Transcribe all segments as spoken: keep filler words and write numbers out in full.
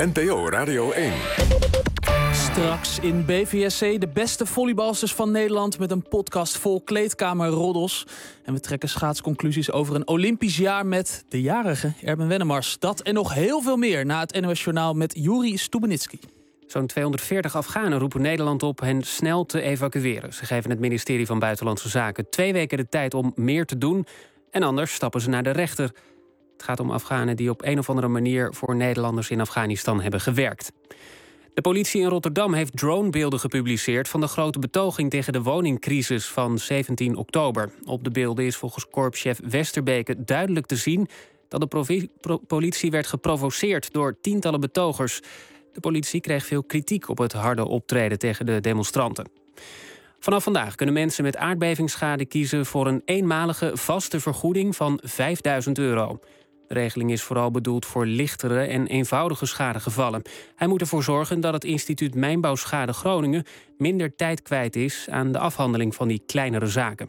N P O Radio één. Straks in B V S C de beste volleybalsters van Nederland met een podcast vol kleedkamerroddels. En we trekken schaatsconclusies over een Olympisch jaar met de jarige Erben Wennemars. Dat en nog heel veel meer na het N O S Journaal met Juri Stubenitski. Zo'n tweehonderdveertig Afghanen roepen Nederland op hen snel te evacueren. Ze geven het ministerie van Buitenlandse Zaken twee weken de tijd om meer te doen. En anders stappen ze naar de rechter. Het gaat om Afghanen die op een of andere manier voor Nederlanders in Afghanistan hebben gewerkt. De politie in Rotterdam heeft dronebeelden gepubliceerd van de grote betoging tegen de woningcrisis van zeventien oktober. Op de beelden is volgens korpschef Westerbeke duidelijk te zien dat de provi- pro- politie werd geprovoceerd door tientallen betogers. De politie kreeg veel kritiek op het harde optreden tegen de demonstranten. Vanaf vandaag kunnen mensen met aardbevingsschade kiezen voor een eenmalige vaste vergoeding van vijfduizend euro. De regeling is vooral bedoeld voor lichtere en eenvoudige schadegevallen. Hij moet ervoor zorgen dat het instituut Mijnbouwschade Groningen minder tijd kwijt is aan de afhandeling van die kleinere zaken.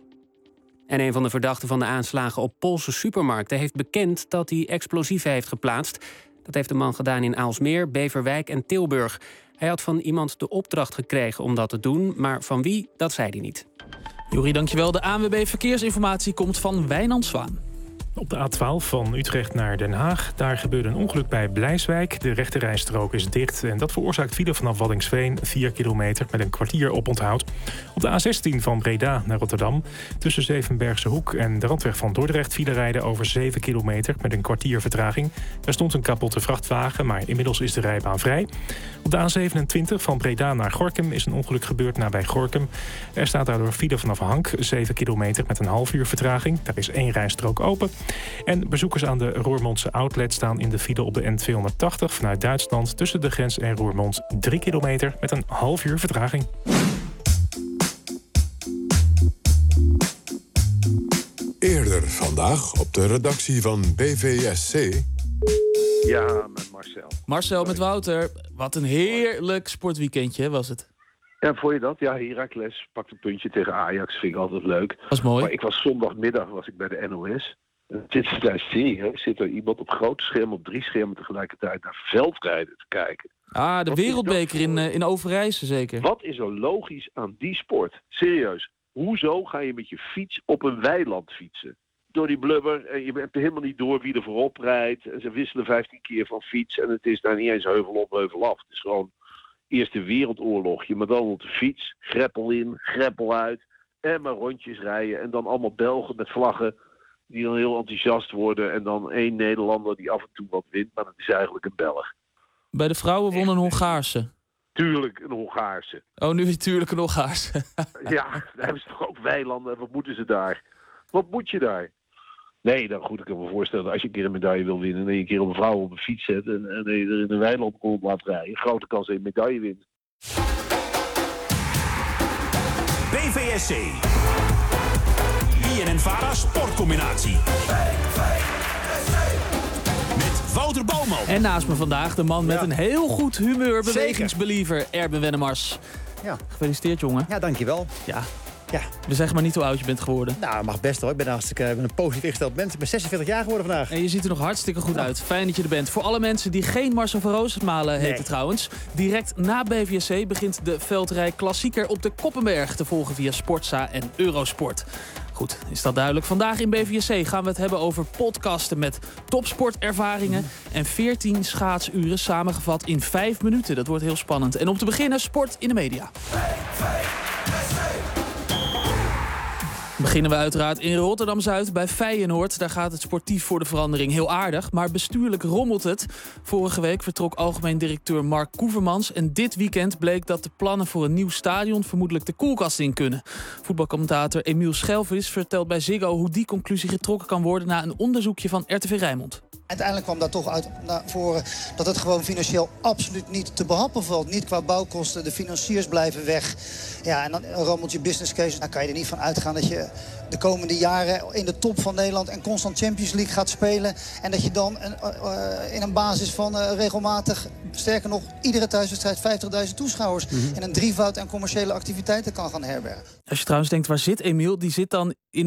En een van de verdachten van de aanslagen op Poolse supermarkten heeft bekend dat hij explosieven heeft geplaatst. Dat heeft de man gedaan in Aalsmeer, Beverwijk en Tilburg. Hij had van iemand de opdracht gekregen om dat te doen, maar van wie, dat zei hij niet. Juri, dankjewel. De A N W B Verkeersinformatie komt van Wijnand Zwaan. Op de A twaalf van Utrecht naar Den Haag. Daar gebeurde een ongeluk bij Blijswijk. De rechterrijstrook is dicht en dat veroorzaakt file vanaf Waddinxveen vier kilometer met een kwartier oponthoud. Op de A zestien van Breda naar Rotterdam. Tussen Zevenbergse Hoek en de randweg van Dordrecht file rijden over zeven kilometer met een kwartier vertraging. Er stond een kapotte vrachtwagen, maar inmiddels is de rijbaan vrij. Op de A zevenentwintig van Breda naar Gorinchem is een ongeluk gebeurd nabij Gorinchem. Er staat daardoor file vanaf Hank, zeven kilometer met een half uur vertraging. Daar is één rijstrook open. En bezoekers aan de Roermondse outlet staan in de file op de N tweehonderdtachtig vanuit Duitsland tussen de grens en Roermond drie kilometer met een half uur vertraging. Eerder vandaag op de redactie van B V S C. Ja, met Marcel. Marcel met Wouter. Wat een heerlijk sportweekendje was het. Ja, vond je dat? Ja, Heracles pakt een puntje tegen Ajax. Vind ik altijd leuk. Was mooi. Maar ik was zondagmiddag was ik bij de N O S. En zit ze daar serieus? Zit er iemand op grote scherm, op drie schermen tegelijkertijd naar veldrijden te kijken? Ah, de Wat wereldbeker is dat in, voor- uh, in Overijssel zeker. Wat is er logisch aan die sport? Serieus. Hoezo ga je met je fiets op een weiland fietsen? Door die blubber en je hebt helemaal niet door wie er voorop rijdt. En ze wisselen vijftien keer van fiets en het is daar niet eens heuvel op, heuvel af. Het is gewoon Eerste Wereldoorlogje, maar dan op de fiets. Greppel in, greppel uit. En maar rondjes rijden. En dan allemaal Belgen met vlaggen die dan heel enthousiast worden. En dan één Nederlander die af en toe wat wint, maar dat is eigenlijk een Belg. Bij de vrouwen won een Hongaarse. Tuurlijk een Hongaarse. Oh, nu natuurlijk een Hongaarse. Ja, daar hebben ze toch ook weilanden. Wat moeten ze daar? Wat moet je daar? Nee, dan goed, ik kan me voorstellen dat als je een keer een medaille wil winnen... en je een keer een vrouw op een fiets zet en, en je er in een weiland rond laat rijden... grote kans dat je een medaille wint. B V S C. I N N Vara Sportcombinatie. Met Wouter Bouwman. En naast me vandaag de man met een heel goed humeur, bewegingsbeliever, Erben Wennemars. Ja. Gefeliciteerd, jongen. Ja, dankjewel. Ja. Ja. We zeggen maar niet hoe oud je bent geworden. Nou, mag best hoor. Ik ben hartstikke ik ben een positief ingesteld mens. Ik ben zesenveertig jaar geworden vandaag. En je ziet er nog hartstikke goed uit. Fijn dat je er bent. Voor alle mensen die geen Marcel van Roosmalen heten Nee. trouwens. Direct na B V S C begint de veldrij klassieker op de Koppenberg te volgen via Sportza en Eurosport. Goed, is dat duidelijk. Vandaag in B V S C gaan we het hebben over podcasten met topsportervaringen en veertien schaatsuren samengevat in vijf minuten. Dat wordt heel spannend. En om te beginnen, sport in de media. Beginnen we uiteraard in Rotterdam-Zuid bij Feyenoord. Daar gaat het sportief voor de verandering heel aardig. Maar bestuurlijk rommelt het. Vorige week vertrok algemeen directeur Mark Koevermans. En dit weekend bleek dat de plannen voor een nieuw stadion vermoedelijk de koelkast in kunnen. Voetbalcommentator Emiel Schelvis vertelt bij Ziggo hoe die conclusie getrokken kan worden na een onderzoekje van R T V Rijnmond. Uiteindelijk kwam daar toch uit naar voren dat het gewoon financieel absoluut niet te behappen valt. Niet qua bouwkosten, de financiers blijven weg. Ja, en dan rommelt je business case. Dan kan je er niet van uitgaan dat je de komende jaren in de top van Nederland en constant Champions League gaat spelen. En dat je dan een, uh, in een basis van uh, regelmatig, sterker nog, iedere thuiswedstrijd vijftigduizend toeschouwers mm-hmm. en een drievoud aan commerciële activiteiten kan gaan herbergen. Als je trouwens denkt, waar zit Emiel? Die zit dan in een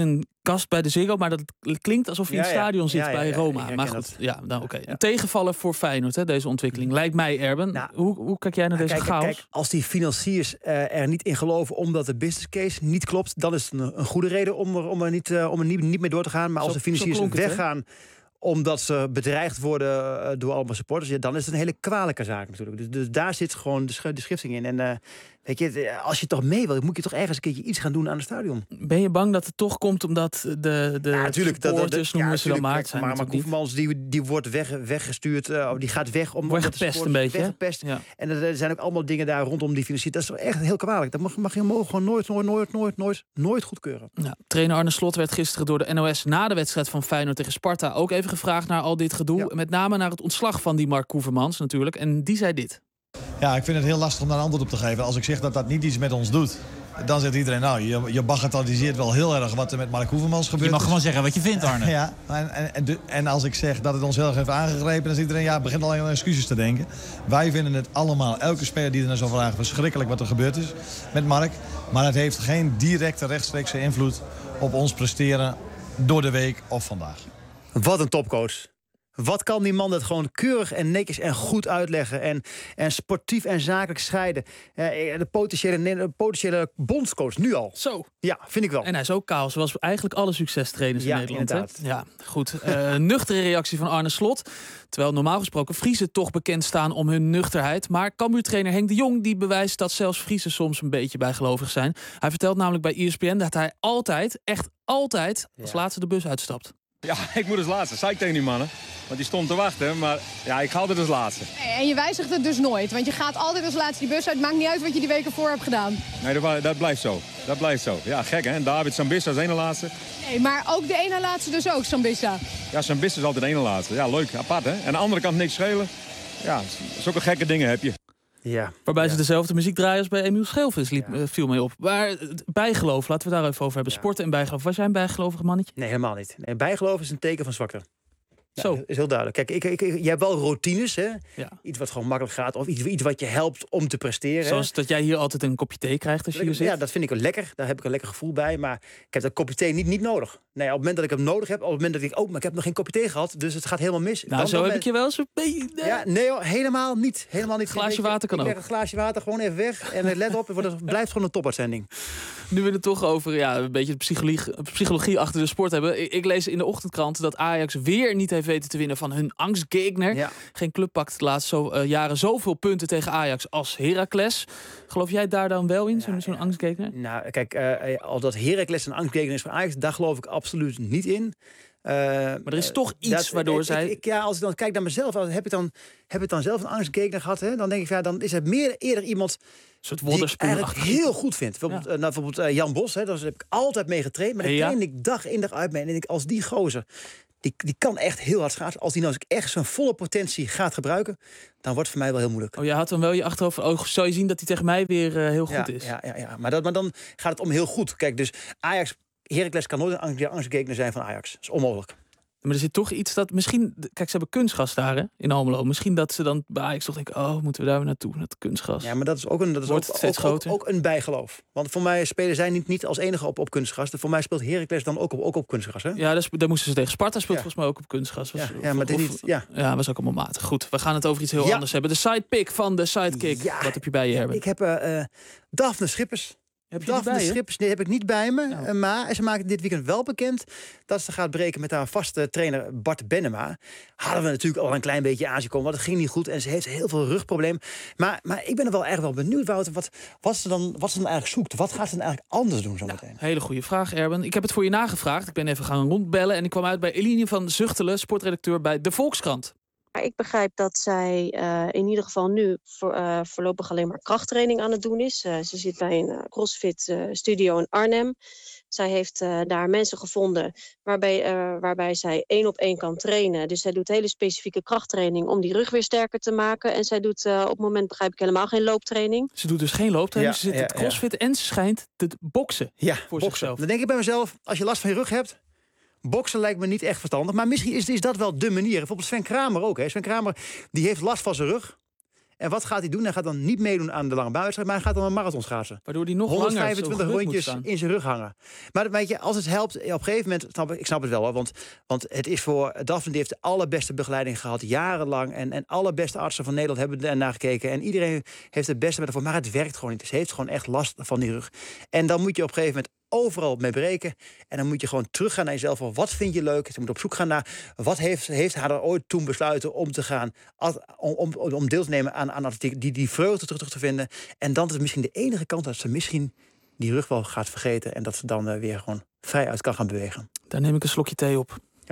kast bij de Ziggo, maar dat klinkt alsof je in het Ja, ja. stadion zit Ja, ja, bij ja, Roma. ik herken Maar goed, dat. ja, nou oké. Ja. Een tegenvaller voor Feyenoord, hè, deze ontwikkeling. Lijkt mij, Erben. Nou, hoe, hoe kijk jij naar deze Kijk, chaos? kijk, als die financiers uh, er niet in geloven omdat de business case niet klopt, dan is het een, een goede reden om er, om er, niet, uh, om er niet, niet mee door te gaan. Maar Zo- als de financiers zo klonk het, weggaan omdat ze bedreigd worden uh, door allemaal supporters, ja, dan is het een hele kwalijke zaak natuurlijk. Dus, dus daar zit gewoon de, sch- de schifting in. En uh, weet je, als je toch mee wil, moet je toch ergens een keertje iets gaan doen aan het stadion. Ben je bang dat het toch komt omdat de, de Ja, natuurlijk. Dat, dat, supporters, dat, noemen ja, ze dan maar, natuurlijk, het zijn maar, maar natuurlijk niet. Koevermans, die, die wordt weg, weggestuurd, uh, die gaat weg. Om, Wordt omdat de gepest een supporters- beetje, hè? Weggepest. Ja. En er zijn ook allemaal dingen daar rondom die financiën. Dat is toch echt heel kwalijk. Dat mag, mag je mogen gewoon nooit, nooit, nooit, nooit, nooit, nooit goedkeuren. Ja, trainer Arne Slot werd gisteren door de N O S na de wedstrijd van Feyenoord tegen Sparta ook even gevraagd naar al dit gedoe. Ja. Met name naar het ontslag van die Mark Koevermans natuurlijk. En die zei dit. Ja, ik vind het heel lastig om daar een antwoord op te geven. Als ik zeg dat dat niet iets met ons doet, dan zegt iedereen, nou, je, je bagatelliseert wel heel erg wat er met Mark Koevermans gebeurt. Je mag gewoon zeggen wat je vindt, Arne. Ja, en, en, en, de, en als ik zeg dat het ons heel erg heeft aangegrepen, dan zegt iedereen, ja, begint alleen aan excuses te denken. Wij vinden het allemaal, elke speler die er naar zo vraagt, verschrikkelijk wat er gebeurd is met Mark. Maar het heeft geen directe rechtstreekse invloed op ons presteren door de week of vandaag. Wat een topcoach. Wat kan die man dat gewoon keurig en netjes en goed uitleggen en, en sportief en zakelijk scheiden? Eh, de potentiële, de potentiële bondscoach nu al. Zo. Ja, vind ik wel. En hij is ook kaal, zoals eigenlijk alle succestrainers Ja, in Nederland. Hè? inderdaad. Ja, goed. Uh, nuchtere reactie van Arne Slot. Terwijl normaal gesproken Friese toch bekend staan om hun nuchterheid. Maar Cambuur-trainer Henk de Jong die bewijst dat zelfs Friese soms een beetje bijgelovig zijn. Hij vertelt namelijk bij E S P N dat hij altijd, echt altijd, als Ja. laatste de bus uitstapt. Ja, ik moet als laatste. Zei ik tegen die mannen. Want die stond te wachten. Maar ja, ik ga altijd als laatste. En je wijzigt het dus nooit, want je gaat altijd als laatste die bus uit. Maakt niet uit wat je die weken voor hebt gedaan. Nee, dat, dat blijft zo. Dat blijft zo. Ja, gek hè. David Sambissa is ene laatste. Nee, maar ook de ene laatste dus ook, Sambissa. Ja, Sambissa is altijd de ene laatste. Ja, leuk. Apart hè. En aan de andere kant niks schelen. Ja, zulke gekke dingen heb je. Ja. Waarbij ja. ze dezelfde muziek draaien als bij Emiel Schelvis, liep, Ja. uh, viel mee op. Maar uh, bijgeloof, laten we daar even over hebben. Ja. Sporten en bijgeloof. Was jij een bijgelovig mannetje? Nee, helemaal niet. Nee, bijgeloof is een teken van zwakte. Ja, Zo. is heel duidelijk. Kijk, ik, ik, ik, je hebt wel routines, hè? Ja. Iets wat gewoon makkelijk gaat. Of iets, iets wat je helpt om te presteren. hè? Zoals dat jij hier altijd een kopje thee krijgt als je hier zit. Ja, dat vind ik wel lekker. Daar heb ik een lekker gevoel bij. Maar ik heb dat kopje thee niet, niet nodig. Nee, op het moment dat ik hem nodig heb, op het moment dat ik... Oh, maar ik heb nog geen kopje thee gehad, dus het gaat helemaal mis. Nou, Dan- zo dan heb ben- ik je wel eens een beetje... Ja, nee hoor, helemaal niet. Helemaal niet. Glaasje Weet je, water kan ik leg ook. een glaasje water gewoon even weg. En let op, het wordt- het blijft gewoon een topuitzending. Nu we het toch over ja, een beetje de psychologie, psychologie achter de sport hebben. Ik, ik lees in de ochtendkrant dat Ajax weer niet heeft weten te winnen van hun angstgegner. Ja. Geen club pakt de laatste zo, uh, jaren zoveel punten tegen Ajax als Heracles. Geloof jij daar dan wel in, zo'n zo'n ja. angstgegner? Nou, kijk, uh, al dat Heracles een angstgegner is voor Ajax, daar geloof ik absoluut niet in. Uh, Maar er is toch iets dat- waardoor ik, zij... Ik, ik, ja, als ik dan kijk naar mezelf, als- heb ik dan, heb ik dan zelf een angstgegner gehad, hè, dan denk ik, ja, dan is het meer eerder iemand een soort die ik wonderspoor eigenlijk achter. heel goed vind. Bijvoorbeeld, Ja. uh, nou, bijvoorbeeld uh, Jan Bos, hè, daar heb ik altijd mee getraind. Maar daar Ja. train ik dag in dag uit mee. En denk ik, als die gozer, die, die kan echt heel hard schaatsen. Als die nou eens echt zijn volle potentie gaat gebruiken, dan wordt het voor mij wel heel moeilijk. Oh, je had dan wel je achterhoofd. Oh, zou je zien dat hij tegen mij weer uh, heel ja, goed is? Ja, ja, ja. Maar, dat, maar dan gaat het om heel goed. Kijk, dus Ajax, Heracles kan nooit een angst- angstgegner zijn van Ajax. Dat is onmogelijk. Maar er zit toch iets dat misschien... Kijk, ze hebben kunstgas daar hè, in Almelo. Misschien dat ze dan bij Ajax toch denken... Oh, moeten we daar weer naartoe, naar het kunstgas? Ja, maar dat is ook een, dat is Wordt ook, het steeds ook, ook, groter? ook een bijgeloof. Want voor mij spelen zij niet, niet als enige op, op kunstgras. Voor mij speelt Heracles dan ook op, ook op kunstgras. Hè? Ja, dus, daar moesten ze tegen Sparta speelt Ja. volgens mij ook op kunstgas. Was, Ja, ja, maar dit of- niet. Ja. Ja, was ook allemaal matig. Goed, we gaan het over iets heel Ja. anders hebben. De sidepick van de sidekick. Ja. Wat heb je bij je, Herbert? Ik heb uh, uh, Daphne Schippers. Heb je die Daphne bij je? Schippers, die heb ik niet bij me. Oh. Uh, maar ze maakt dit weekend wel bekend dat ze gaat breken met haar vaste trainer Bart Bennema. Hadden we natuurlijk al een klein beetje aanzien komen, want het ging niet goed en ze heeft heel veel rugprobleem. Maar, maar ik ben er wel erg wel benieuwd, Wouter, wat, wat, ze dan, wat ze dan eigenlijk zoekt. Wat gaat ze dan eigenlijk anders doen zometeen? Nou, hele goede vraag, Erben. Ik heb het voor je nagevraagd. Ik ben even gaan rondbellen en ik kwam uit bij Eline van Zuchtelen, sportredacteur bij De Volkskrant. Ik begrijp dat zij uh, in ieder geval nu voor, uh, voorlopig alleen maar krachttraining aan het doen is. Uh, ze zit bij een uh, CrossFit uh, studio in Arnhem. Zij heeft uh, daar mensen gevonden waarbij, uh, waarbij zij één op één kan trainen. Dus zij doet hele specifieke krachttraining om die rug weer sterker te maken. En zij doet uh, op het moment, begrijp ik, helemaal geen looptraining. Ze doet dus geen looptraining, Ja, ze zit ja, het crossfit ja. en ze schijnt te boksen. Ja, voor boksen. zichzelf. Dan denk ik bij mezelf, als je last van je rug hebt, boksen lijkt me niet echt verstandig. Maar misschien is, is dat wel de manier. Bijvoorbeeld Sven Kramer ook. Hè. Sven Kramer die heeft last van zijn rug. En wat gaat hij doen? Hij gaat dan niet meedoen aan de lange baanwedstrijd, maar hij gaat dan een marathon schaatsen. Waardoor hij nog langer honderdvijfentwintig rondjes in zijn rug hangen. Maar weet je, als het helpt, op een gegeven moment, snap ik, ik snap het wel hoor, want, want het is voor Daphne, die heeft de allerbeste begeleiding gehad, jarenlang. En, en alle beste artsen van Nederland hebben ernaar gekeken. En iedereen heeft het beste met ervoor, maar het werkt gewoon niet. Ze heeft gewoon echt last van die rug. En dan moet je op een gegeven moment overal mee breken. En dan moet je gewoon teruggaan naar jezelf. Van wat vind je leuk? Ze moet op zoek gaan naar wat heeft, heeft haar er ooit toen besluiten om te gaan, om, om, om deel te nemen aan, aan atletiek, die, die vreugde terug, terug te vinden. En dan is het misschien de enige kant dat ze misschien die rug wel gaat vergeten en dat ze dan uh, weer gewoon vrij uit kan gaan bewegen. Daar neem ik een slokje thee op. Ja.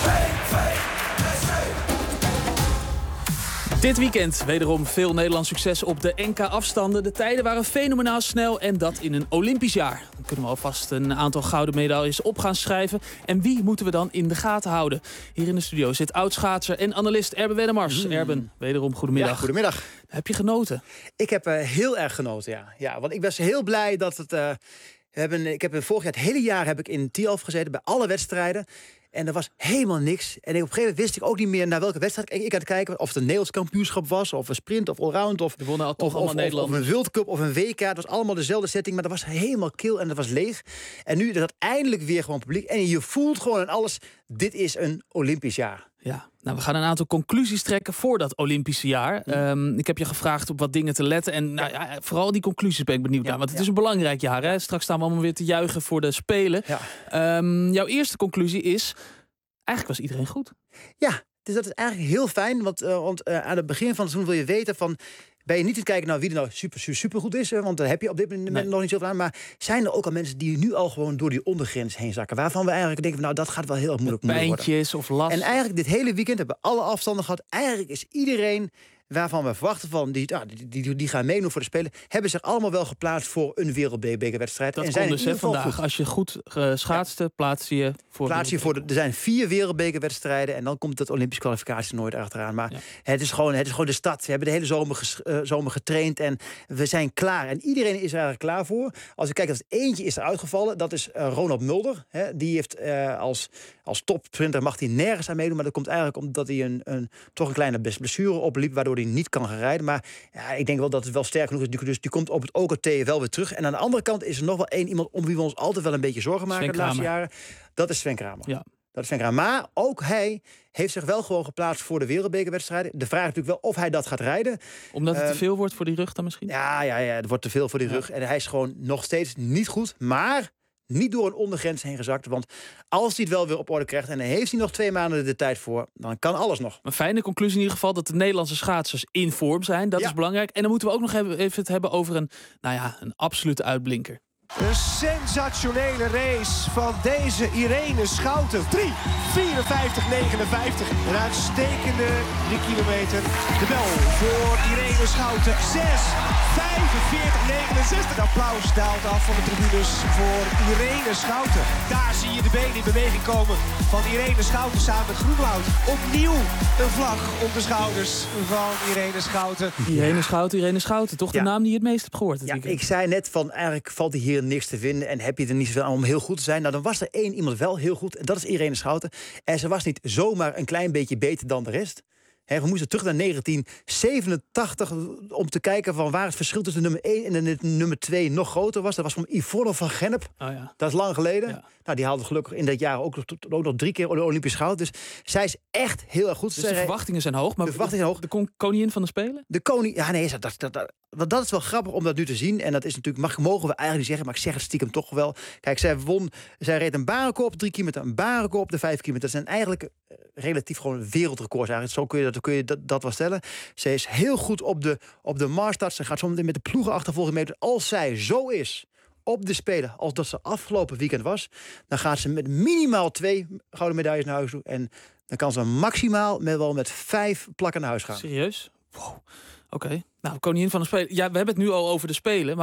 Dit weekend wederom veel Nederlands succes op de N K-afstanden. De tijden waren fenomenaal snel en dat in een Olympisch jaar. Dan kunnen we alvast een aantal gouden medailles op gaan schrijven. En wie moeten we dan in de gaten houden? Hier in de studio zit oud-schaatser en analist Erben Wennemars. Mm. Erben, wederom goedemiddag. Ja, goedemiddag. Heb je genoten? Ik heb uh, heel erg genoten, ja. ja. Want ik was heel blij dat het... Uh, we hebben, ik heb vorig jaar het hele jaar heb ik in Tialf gezeten bij alle wedstrijden. En er was helemaal niks. En op een gegeven moment wist ik ook niet meer naar welke wedstrijd ik had te kijken. Of het een Nederlands kampioenschap was, of een sprint, of allround, of, of, of, of, of een World Cup, of een W K. Het was allemaal dezelfde setting, maar dat was helemaal kil en dat was leeg. En nu is dat eindelijk weer gewoon publiek. En je voelt gewoon aan alles, dit is een Olympisch jaar. Ja, nou, we gaan een aantal conclusies trekken voor dat Olympische jaar. Ja. Um, ik heb je gevraagd op wat dingen te letten. En nou, ja, vooral die conclusies ben ik benieuwd ja, naar. Want het ja. is een belangrijk jaar. Hè? Straks staan we allemaal weer te juichen voor de Spelen. Ja. Um, jouw eerste conclusie is, eigenlijk was iedereen goed. Ja, dus dat is eigenlijk heel fijn. Want, uh, want uh, aan het begin van het seizoen wil je weten van, ben je niet te kijken naar wie er nou super, super, super goed is. Want daar heb je op dit moment nee. nog niet zoveel aan. Maar zijn er ook al mensen die nu al gewoon door die ondergrens heen zakken? Waarvan we eigenlijk denken, van, nou dat gaat wel heel erg moeilijk, moeilijk worden. Pijntjes of last. En eigenlijk dit hele weekend hebben we alle afstanden gehad. Eigenlijk is iedereen waarvan we verwachten van, die, ah, die, die, die gaan meedoen voor de Spelen, hebben zich allemaal wel geplaatst voor een wereldbekerwedstrijd. Dat en zijn dus dus vandaag. Goed. Als je goed uh, schaatste, ja. plaats je voor plaats je voor de, er zijn vier wereldbekerwedstrijden en dan komt het Olympisch kwalificatie nooit achteraan. Maar ja. het, is gewoon, het is gewoon de stad. We hebben de hele zomer, ges, uh, zomer getraind en we zijn klaar. En iedereen is er eigenlijk klaar voor. Als je kijkt, dat eentje is er uitgevallen. Dat is uh, Ronald Mulder. Hè. Die heeft uh, als, als topsprinter mag hij nergens aan meedoen. Maar dat komt eigenlijk omdat hij een, een, toch een kleine blessure opliep, waardoor hij niet kan gaan rijden. Maar ja, ik denk wel dat het wel sterk genoeg is. Dus die komt op het O K T wel weer terug. En aan de andere kant is er nog wel één iemand om wie we ons altijd wel een beetje zorgen maken de laatste jaren. Dat is Sven Kramer. Ja. Dat is Sven Kramer. Maar ook hij heeft zich wel gewoon geplaatst voor de wereldbekerwedstrijden. De vraag is natuurlijk wel of hij dat gaat rijden. Omdat het uh, te veel wordt voor die rug dan misschien? Ja, ja, ja, het wordt te veel voor die ja. rug. En hij is gewoon nog steeds niet goed. Maar niet door een ondergrens heen gezakt. Want als hij het wel weer op orde krijgt en dan heeft hij nog twee maanden de tijd voor, dan kan alles nog. Een fijne conclusie in ieder geval dat de Nederlandse schaatsers in vorm zijn. Dat ja. is belangrijk. En dan moeten we ook nog even het hebben over een, nou ja, een absolute uitblinker. Een sensationele race van deze Irene Schouten. drie vierenvijftig negenenvijftig. Een uitstekende drie kilometer. De bel voor Irene Schouten. zes vijfenveertig negenenzestig. Applaus daalt af van de tribunes voor Irene Schouten. Daar zie je de benen in beweging komen van Irene Schouten samen met Groenwoud. Opnieuw een vlag op de schouders van Irene Schouten. Irene Schouten, Irene Schouten. Toch de ja. naam die je het meest hebt gehoord. Ja, ik zei net van eigenlijk valt hij hier niks te vinden en heb je er niet zoveel aan om heel goed te zijn. Nou, dan was er één iemand wel heel goed en dat is Irene Schouten. En ze was niet zomaar een klein beetje beter dan de rest. He, we moesten terug naar negentien zevenentachtig om te kijken van waar het verschil tussen de nummer één en de nummer twee nog groter was. Dat was van Yvonne van Gennep. Oh ja. Dat is lang geleden. Ja. Nou, die haalde gelukkig in dat jaar ook, ook nog drie keer de Olympisch goud. Dus zij is echt heel erg goed. Dus de verwachtingen zijn hoog. Maar de verwachtingen zijn hoog. De koningin van de Spelen? De koning, ja nee, dat, dat, dat, dat, dat is wel grappig om dat nu te zien. En dat is natuurlijk, mag, mogen we eigenlijk niet zeggen, maar ik zeg het stiekem toch wel. Kijk, zij won, zij reed een barenkoop op drie kilometer, een barenkoop op de vijf kilometer. Dat zijn eigenlijk uh, relatief gewoon wereldrecords eigenlijk. Zo kun je dat, kun je dat, dat wel stellen. Zij is heel goed op de, op de marsstart. Ze gaat zometeen met de ploegenachtervolging mee. Als zij zo is op de Spelen als dat ze afgelopen weekend was, dan gaat ze met minimaal twee gouden medailles naar huis toe. En dan kan ze maximaal met wel met vijf plakken naar huis gaan. Serieus? Wow. Oké. Okay. Nou, koningin van de Spelen. Ja, we hebben het nu al over de Spelen, maar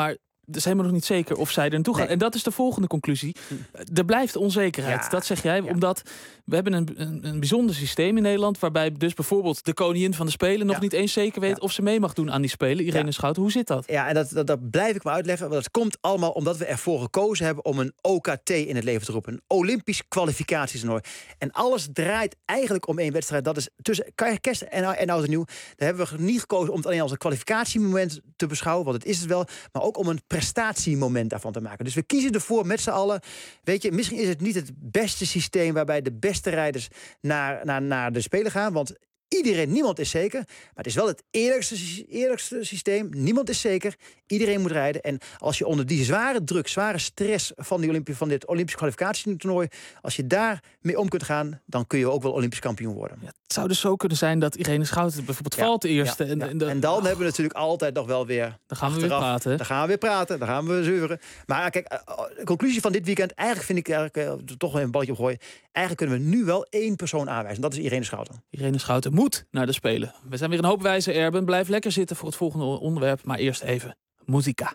het is helemaal nog niet zeker of zij er naartoe gaan. Nee. En dat is de volgende conclusie. Er blijft onzekerheid, Ja. dat zeg jij. Ja. Omdat we hebben een, een, een bijzonder systeem in Nederland... waarbij dus bijvoorbeeld de koningin van de Spelen... nog Ja. niet eens zeker weet Ja. of ze mee mag doen aan die Spelen. Irene Ja. Schouten, hoe zit dat? Ja, en dat, dat, dat blijf ik maar uitleggen. Want dat komt allemaal omdat we ervoor gekozen hebben... om een O K T in het leven te roepen. Een Olympisch kwalificatietoernooi. En alles draait eigenlijk om één wedstrijd. Dat is tussen kerst en, en oud en nieuw. Daar hebben we niet gekozen om het alleen als een kwalificatiemoment te beschouwen. Want het is het wel. Maar ook om een prestatiemoment daarvan te maken. Dus we kiezen ervoor met z'n allen. Weet je, misschien is het niet het beste systeem... waarbij de beste rijders naar, naar, naar de Spelen gaan. Want iedereen, niemand is zeker. Maar het is wel het eerlijkste, eerlijkste systeem. Niemand is zeker. Iedereen moet rijden. En als je onder die zware druk, zware stress van, die Olympi- van dit Olympisch kwalificatietoernooi... als je daar mee om kunt gaan, dan kun je ook wel Olympisch kampioen worden. Ja, het zou dus zo kunnen zijn dat Irene Schouten bijvoorbeeld Ja, valt de eerste. ja, en, ja. en, de- En dan hebben we natuurlijk altijd nog wel weer... Dan gaan we weer achteraf, praten. Dan gaan we weer praten, dan gaan we zeuren. Maar kijk, uh, de conclusie van dit weekend... eigenlijk vind ik eigenlijk, uh, toch wel een balletje opgooien... eigenlijk kunnen we nu wel één persoon aanwijzen. Dat is Irene Schouten. Irene Schouten moet naar de Spelen. We zijn weer een hoop wijze, Erben. Blijf lekker zitten voor het volgende onderwerp. Maar eerst even muzika.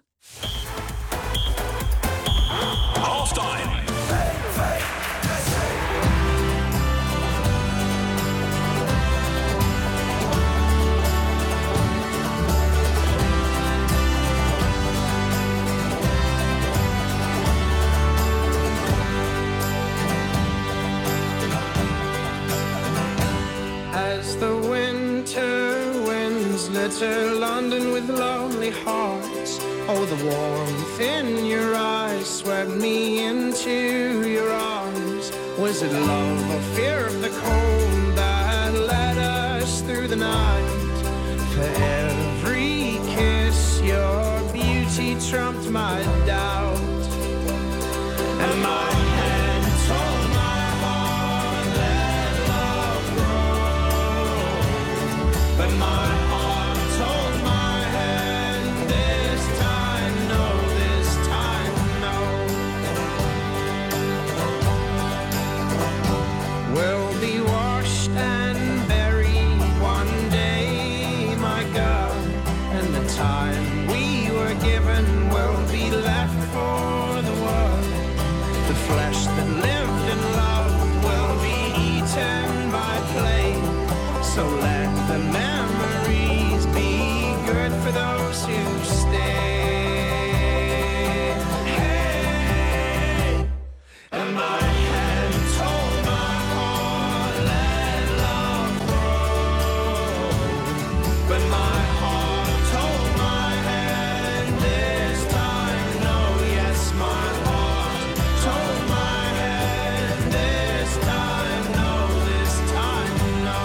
Halftime. As the winter winds litter London with lonely hearts, oh, the warmth in your eyes swept me into your arms. Was it love or fear of the cold that led us through the night? For every kiss your beauty trumped my doubt, and my head told my heart let love grow, but my heart told my head this time no, this time no. We'll be washed and buried one day, my God, and the time we were given will be left for the world. The flesh that lived and loved will be eaten by flame. So let the memories be good for those who stay. Hey, and my head told my heart let love grow, but my heart told my head this time no. Yes, my heart told my head this time no, this time no.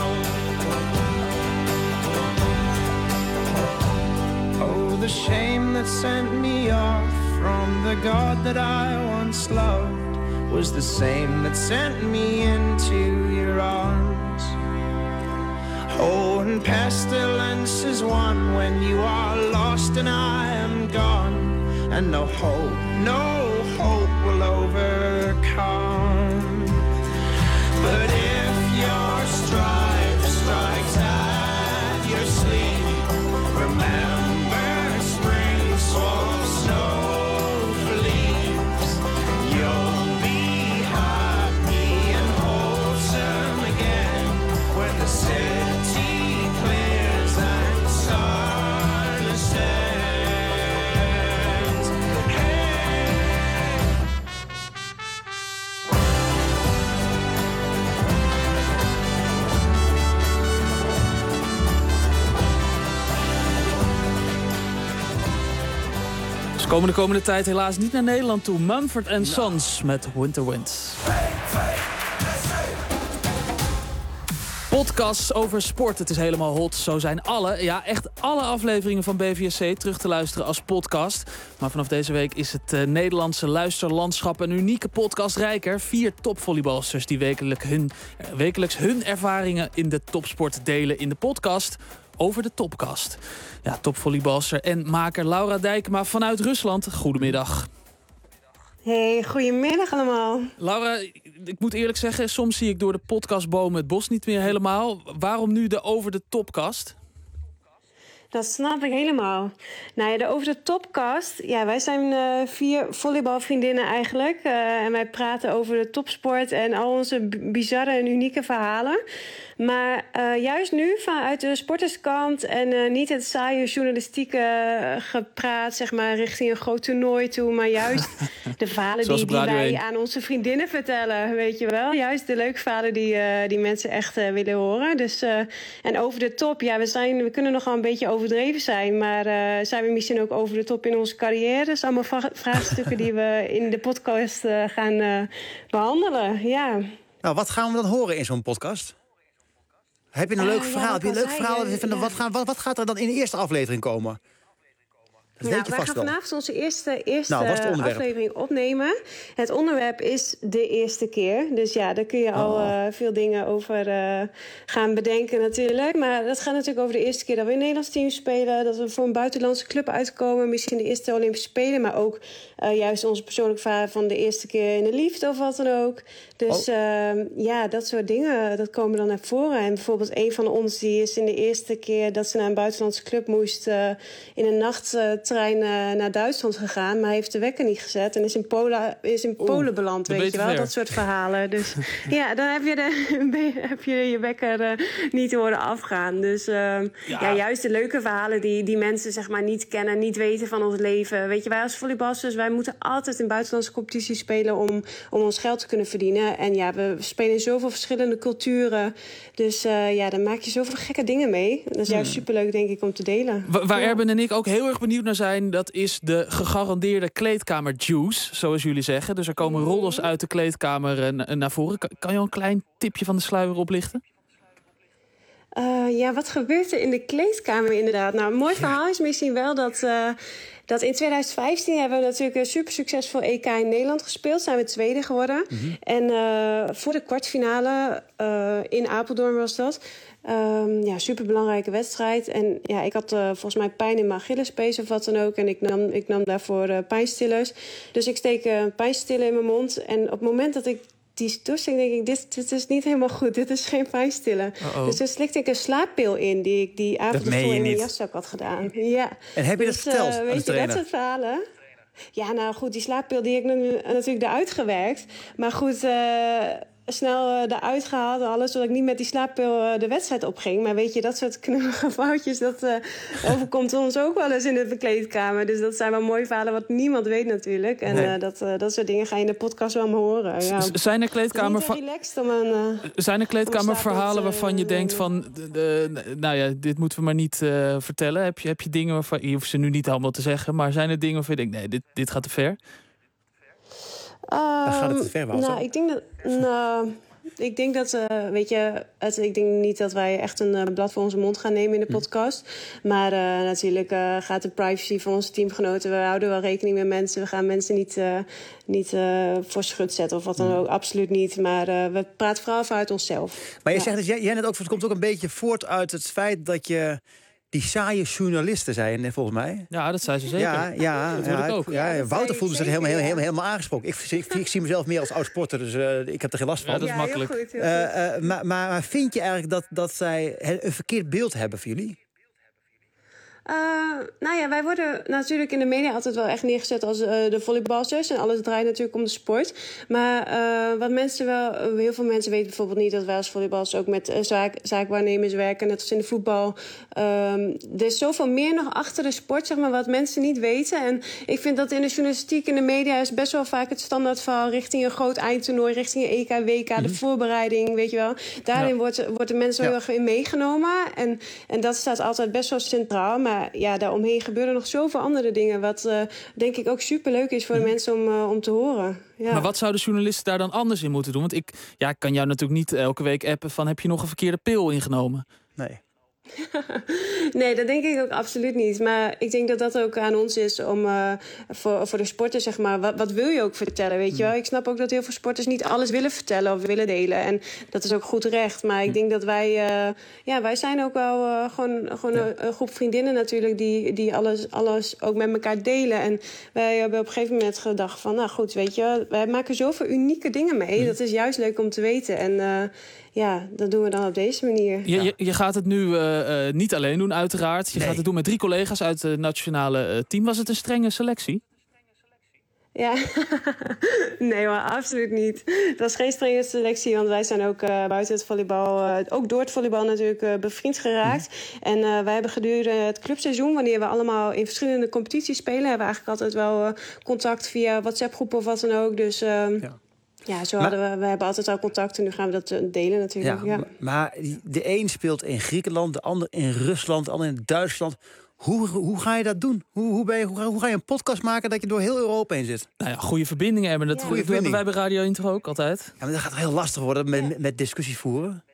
Oh, the shame that sent me off from the God that I once loved was the same that sent me into your arms. Oh, and pestilence is one when you are lost and I am gone, and no hope, no hope will overcome. But if your stripe strikes at your sleep, remember spring swallows snow for leaves. You'll be happy and wholesome again when the city clears and sun ascends. Hey. Ze komen de komende tijd helaas niet naar Nederland toe. Mumford and Sons met Winter Winds. Podcasts over sport, het is helemaal hot. Zo zijn alle, ja echt alle afleveringen van B V S C terug te luisteren als podcast. Maar vanaf deze week is het uh, Nederlandse luisterlandschap een unieke podcast rijker. Vier topvolleybalsters die wekelijks hun, uh, wekelijks hun ervaringen in de topsport delen in de podcast over de Topcast. Ja, topvolleybalster en maker Laura Dijkema vanuit Rusland. Goedemiddag. Hey, goedemiddag allemaal. Laura, ik moet eerlijk zeggen, soms zie ik door de podcastbomen het bos niet meer helemaal. Waarom nu de over de Topcast? Dat snap ik helemaal. Nou ja, de Over de Topcast. Ja, wij zijn uh, vier volleybalvriendinnen eigenlijk. Uh, en wij praten over de topsport en al onze b- bizarre en unieke verhalen. Maar uh, juist nu vanuit de sporterskant en uh, niet het saaie journalistieke uh, gepraat, zeg maar, richting een groot toernooi toe. Maar juist de verhalen die, die wij aan onze vriendinnen vertellen, weet je wel. Juist de leuke verhalen die, uh, die mensen echt uh, willen horen. Dus, uh, en over de top, ja, we, zijn, we kunnen nogal een beetje overdreven zijn. Maar uh, zijn we misschien ook over de top in onze carrière? Dat zijn allemaal vra- vraagstukken die we in de podcast uh, gaan uh, behandelen, ja. Nou, wat gaan we dan horen in zo'n podcast? Heb je een leuk uh, verhaal? Ja, Heb je een leuk verhaal? Je, ja. wat, gaan, wat, wat gaat er dan in de eerste aflevering komen? Dat nou, weet je wij vast gaan wel. vanavond onze eerste, eerste nou, aflevering opnemen. Het onderwerp is de eerste keer. Dus ja, daar kun je al uh, veel dingen over uh, gaan bedenken natuurlijk. Maar dat gaat natuurlijk over de eerste keer dat we in het Nederlands team spelen. Dat we voor een buitenlandse club uitkomen. Misschien de eerste Olympische Spelen. Maar ook uh, juist onze persoonlijke verhaal van de eerste keer in de liefde of wat dan ook. Dus oh. uh, ja, dat soort dingen, dat komen dan naar voren. En bijvoorbeeld een van ons die is in de eerste keer dat ze naar een buitenlandse club moest uh, in een nachttrein uh, naar Duitsland gegaan. Maar heeft de wekker niet gezet en is in Polen, is in Polen Oeh, beland, weet je wel. Ver. Dat soort verhalen. Dus ja, dan heb je, de, heb je je wekker uh, niet horen afgaan. Dus uh, ja. ja, juist de leuke verhalen die, die mensen zeg maar niet kennen, niet weten van ons leven. Weet je, wij als volleybalsters, wij moeten altijd in buitenlandse competities spelen om, om ons geld te kunnen verdienen. En ja, we spelen in zoveel verschillende culturen. Dus uh, ja, dan maak je zoveel gekke dingen mee. Dat is juist hmm. superleuk, denk ik, om te delen. Wa- waar ja. Erben en ik ook heel erg benieuwd naar zijn, dat is de gegarandeerde kleedkamer juice, zoals jullie zeggen. Dus er komen roddels uit de kleedkamer uh, naar voren. Kan, kan je al een klein tipje van de sluier oplichten? Uh, ja, wat gebeurt er in de kleedkamer inderdaad? Nou, een mooi verhaal is misschien wel dat... Uh, Dat in twintig vijftien hebben we natuurlijk een super succesvol E K in Nederland gespeeld. Zijn we tweede geworden. Mm-hmm. En uh, voor de kwartfinale uh, in Apeldoorn was dat. Um, ja, super belangrijke wedstrijd. En ja, ik had uh, volgens mij pijn in mijn Achillespees of wat dan ook. En ik nam, ik nam daarvoor uh, pijnstillers. Dus ik steek uh, pijnstiller in mijn mond. En op het moment dat ik die toesting, denk ik, dit, dit is niet helemaal goed. Dit is geen pijnstiller. Uh-oh. Dus toen slikte ik een slaappil in die ik die avond ervoor in mijn jaszak had gedaan. Ja. En heb je dus, dat verteld uh, aan weet de trainer? Je dat soort verhalen? Ja, nou goed, die slaappil die heb ik nu natuurlijk eruit gewerkt. Maar goed, uh, snel uh, eruit gehaald en alles, zodat ik niet met die slaappil uh, de wedstrijd opging. Maar weet je, dat soort knullige foutjes, dat uh, overkomt ons ook wel eens in de kleedkamer. Dus dat zijn wel mooie verhalen wat niemand weet natuurlijk. En nee. uh, dat, uh, dat soort dingen ga je in de podcast wel maar horen. Ja. Zijn er kleedkamer van... een, uh, zijn er kleedkamerverhalen waarvan je denkt van, de, de, nou ja, dit moeten we maar niet uh, vertellen? Heb je, heb je dingen waarvan, je hoeft ze nu niet allemaal te zeggen, maar zijn er dingen waarvan je denkt, nee, dit, dit gaat te ver? Um, Dan gaat het te ver, Walter. Nou, ik denk dat... Nou, ik denk dat, uh, weet je, het, ik denk niet dat wij echt een uh, blad voor onze mond gaan nemen in de podcast. Hm. Maar uh, natuurlijk uh, gaat de privacy van onze teamgenoten. We houden wel rekening met mensen. We gaan mensen niet, uh, niet uh, voor schut zetten of wat dan ook. Absoluut niet. Maar uh, we praten vooral vanuit onszelf. Maar je ja. zegt dat jij, jij net ook, het komt ook een beetje voort uit het feit dat je die saaie journalisten zijn, volgens mij. Ja, dat zei ze zeker. Ja, ja, dat ja, ik ook. Ja, ja, Wouter voelde zich helemaal, helemaal, ja. helemaal aangesproken. Ik, ik, ik zie mezelf meer als oud-sporter, dus uh, ik heb er geen last van. Ja, dat is ja, makkelijk. Heel goed, heel uh, goed. uh, maar, maar, maar vind je eigenlijk dat, dat zij een verkeerd beeld hebben voor jullie? Uh, nou ja, wij worden natuurlijk in de media altijd wel echt neergezet als uh, de volleybalsters. En alles draait natuurlijk om de sport. Maar uh, wat mensen wel... Uh, heel veel mensen weten bijvoorbeeld niet dat wij als volleybalsters ook met uh, zaak, zaakwaarnemers werken. Net als in de voetbal. Um, er is zoveel meer nog achter de sport, zeg maar, wat mensen niet weten. En ik vind dat in de journalistiek en de media is best wel vaak het standaardverhaal richting een groot eindtoernooi, richting een E K, W K, mm-hmm. de voorbereiding, weet je wel. Daarin ja. wordt, wordt de mensen ja. heel erg in meegenomen. En, en dat staat altijd best wel centraal. Maar Maar ja, daaromheen gebeuren nog zoveel andere dingen, wat uh, denk ik ook superleuk is voor de mensen om, uh, om te horen. Ja. Maar wat zouden journalisten daar dan anders in moeten doen? Want ik ja, kan jou natuurlijk niet elke week appen van, heb je nog een verkeerde pil ingenomen? Nee. Nee, dat denk ik ook absoluut niet. Maar ik denk dat dat ook aan ons is om uh, voor, voor de sporters, zeg maar, wat, wat wil je ook vertellen, weet je wel? Ik snap ook dat heel veel sporters niet alles willen vertellen of willen delen. En dat is ook goed recht. Maar ik denk dat wij, uh, ja, wij zijn ook wel uh, gewoon, gewoon ja. een, een groep vriendinnen natuurlijk die, die alles, alles ook met elkaar delen. En wij hebben op een gegeven moment gedacht van, nou goed, weet je, wij maken zoveel unieke dingen mee. Mm. Dat is juist leuk om te weten. En uh, ja, dat doen we dan op deze manier. Je, je, je gaat het nu uh, uh, niet alleen doen, uiteraard. Je Nee. gaat het doen met drie collega's uit het nationale uh, team. Was het een strenge selectie? Ja, nee hoor, absoluut niet. Het was geen strenge selectie, want wij zijn ook uh, buiten het volleybal, uh, ook door het volleybal natuurlijk uh, bevriend geraakt. Mm. En uh, wij hebben gedurende het clubseizoen, wanneer we allemaal in verschillende competities spelen, hebben we eigenlijk altijd wel uh, contact via WhatsApp-groepen of wat dan ook. Dus uh, ja. ja, zo maar, hadden we, we hebben altijd al contact en nu gaan we dat uh, delen natuurlijk. Ja, ja. Maar de een speelt in Griekenland, de ander in Rusland, de ander in Duitsland. Hoe, hoe ga je dat doen? Hoe, hoe, ben je, hoe, ga, hoe ga je een podcast maken dat je door heel Europa heen zit? Nou ja, goede verbindingen hebben. Dat, ja, dat hebben wij bij Radio één toch ook altijd? Ja, maar dat gaat heel lastig worden met, met, met discussie voeren.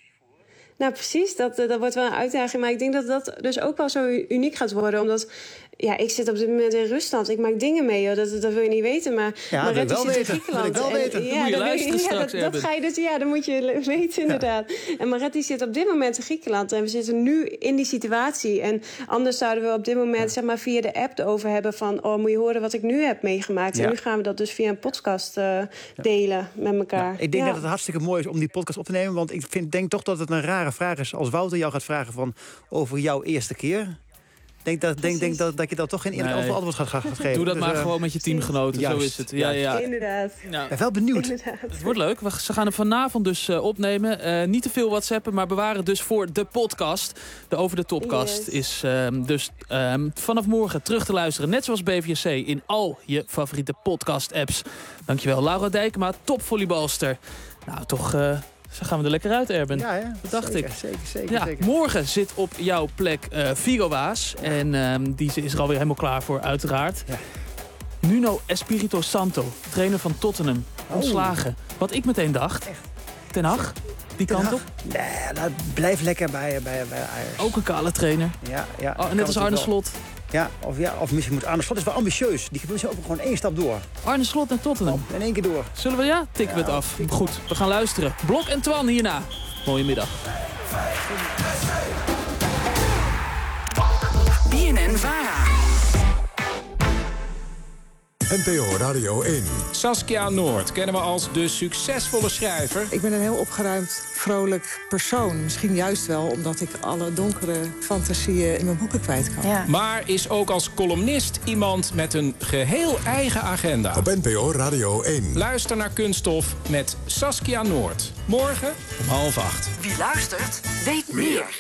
Nou, precies. Dat, dat wordt wel een uitdaging. Maar ik denk dat dat dus ook wel zo uniek gaat worden. Omdat, ja, ik zit op dit moment in Rusland. Ik maak dingen mee, joh. Dat, dat wil je niet weten. Maar ja, dat wil ik wel weten. Dat wil ik wel weten. En, ja, dan moet je luisteren ja, straks, dat, dat ga je dus, ja, dan moet je weten, inderdaad. Ja. En Maretti zit op dit moment in Griekenland. En we zitten nu in die situatie. En anders zouden we op dit moment, ja. zeg maar, via de app erover hebben van, oh, moet je horen wat ik nu heb meegemaakt. Ja. En nu gaan we dat dus via een podcast uh, delen ja. met elkaar. Ja, ik denk ja. dat het hartstikke mooi is om die podcast op te nemen. Want ik vind, denk toch dat het een rare vraag is als Wouter jou gaat vragen van over jouw eerste keer. Denk dat, denk, denk dat, dat je dat toch geen eerlijk nee. antwoord gaat, gaat geven. Doe dat dus, maar uh, gewoon met je teamgenoten, juist, zo is het. Ja, ja. Inderdaad. Nou, ik ben wel benieuwd. Inderdaad. Het wordt leuk. We, ze gaan hem vanavond dus uh, opnemen. Uh, niet te veel WhatsAppen, maar bewaren dus voor de podcast. De Over de Topkast yes. is uh, dus uh, vanaf morgen terug te luisteren. Net zoals B V S C in al je favoriete podcast-apps. Dankjewel, Laura Dijkema, topvolleybalster. Nou, toch... Uh, Zo gaan we er lekker uit, Erben. Ja, ja. Dat dacht zeker, ik. Zeker, zeker, ja, zeker. Morgen zit op jouw plek uh, Figo Waas. Ja. En uh, die is er alweer helemaal klaar voor, uiteraard. Ja. Nuno Espirito Santo, trainer van Tottenham. Oh. Ontslagen. Wat ik meteen dacht. Echt? Ten Hag? Die Ten kant Hag? op? Nee, nou, blijf lekker bij, bij, bij Ajax. Ook een kale trainer. Ja, ja. Oh, net als Arne Slot. Ja, of, ja, of misschien moet Arne Slot is wel ambitieus. Die wil ook gewoon één stap door. Arne Slot naar Tottenham. In één keer door. Zullen we, ja? Tikken we ja, het af. Goed, we gaan luisteren. Blok en Twan hierna. Mooie middag. B N N Vara. N P O Radio één. Saskia Noord kennen we als de succesvolle schrijver. Ik ben een heel opgeruimd, vrolijk persoon. Misschien juist wel omdat ik alle donkere fantasieën in mijn boeken kwijt kan. Ja. Maar is ook als columnist iemand met een geheel eigen agenda. Op N P O Radio één. Luister naar Kunststof met Saskia Noord. Morgen om half acht. Wie luistert, weet meer.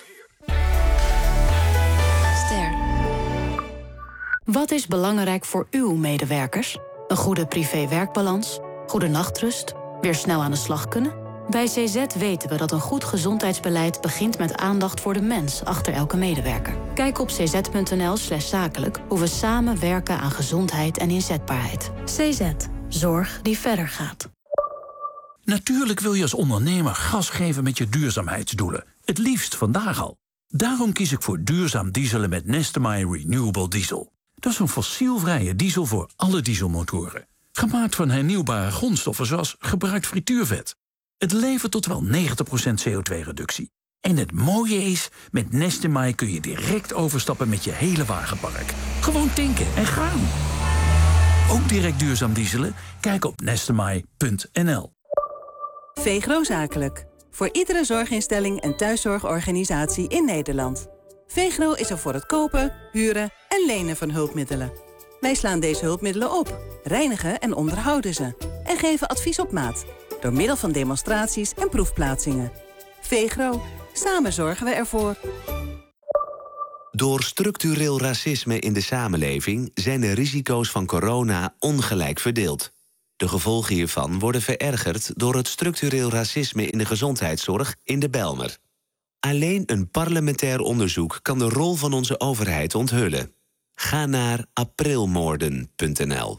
Ster. Wat is belangrijk voor uw medewerkers? Een goede privé-werkbalans, goede nachtrust, weer snel aan de slag kunnen? Bij C Z weten we dat een goed gezondheidsbeleid begint met aandacht voor de mens achter elke medewerker. Kijk op cz.nl slash zakelijk hoe we samen werken aan gezondheid en inzetbaarheid. C Z. Zorg die verder gaat. Natuurlijk wil je als ondernemer gas geven met je duurzaamheidsdoelen. Het liefst vandaag al. Daarom kies ik voor duurzaam dieselen met Nestemai Renewable Diesel. Dat is een fossielvrije diesel voor alle dieselmotoren. Gemaakt van hernieuwbare grondstoffen zoals gebruikt frituurvet. Het levert tot wel negentig procent C O twee reductie. En het mooie is, met Nestemai kun je direct overstappen met je hele wagenpark. Gewoon tanken en gaan. Ook direct duurzaam dieselen? Kijk op nestemai punt n l. Vegro Zakelijk. Voor iedere zorginstelling en thuiszorgorganisatie in Nederland. Vegro is er voor het kopen, huren en lenen van hulpmiddelen. Wij slaan deze hulpmiddelen op, reinigen en onderhouden ze. En geven advies op maat. Door middel van demonstraties en proefplaatsingen. Vegro. Samen zorgen we ervoor. Door structureel racisme in de samenleving zijn de risico's van corona ongelijk verdeeld. De gevolgen hiervan worden verergerd door het structureel racisme in de gezondheidszorg in de Bijlmer. Alleen een parlementair onderzoek kan de rol van onze overheid onthullen. Ga naar aprilmoorden punt n l.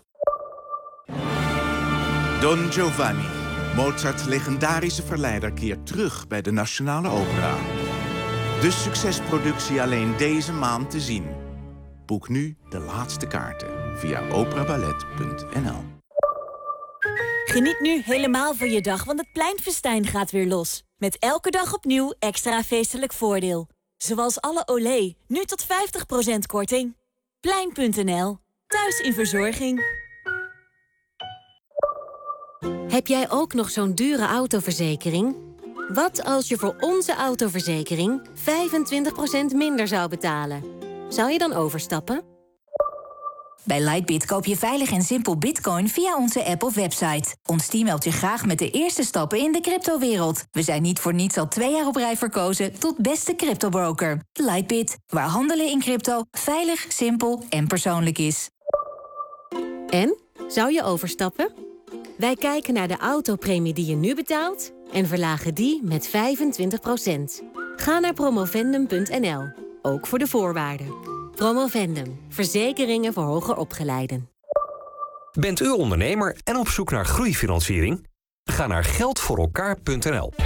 Don Giovanni, Mozarts legendarische verleider, keert terug bij de Nationale Opera. De succesproductie alleen deze maand te zien. Boek nu de laatste kaarten via operaballet punt n l. Geniet nu helemaal van je dag, want het pleinfestijn gaat weer los. Met elke dag opnieuw extra feestelijk voordeel. Zoals alle Olé, nu tot vijftig procent korting. Plein punt n l. Thuis in verzorging. Heb jij ook nog zo'n dure autoverzekering? Wat als je voor onze autoverzekering vijfentwintig procent minder zou betalen? Zou je dan overstappen? Bij Lightbit koop je veilig en simpel bitcoin via onze app of website. Ons team helpt je graag met de eerste stappen in de cryptowereld. We zijn niet voor niets al twee jaar op rij verkozen tot beste cryptobroker. Lightbit, waar handelen in crypto veilig, simpel en persoonlijk is. En? Zou je overstappen? Wij kijken naar de autopremie die je nu betaalt en verlagen die met vijfentwintig procent. Ga naar promovendum punt n l, ook voor de voorwaarden. Promovendum, verzekeringen voor hoger opgeleiden. Bent u ondernemer en op zoek naar groeifinanciering? Ga naar geld voor elkaar punt n l.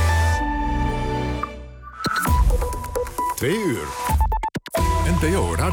Twee uur. N P O Radio.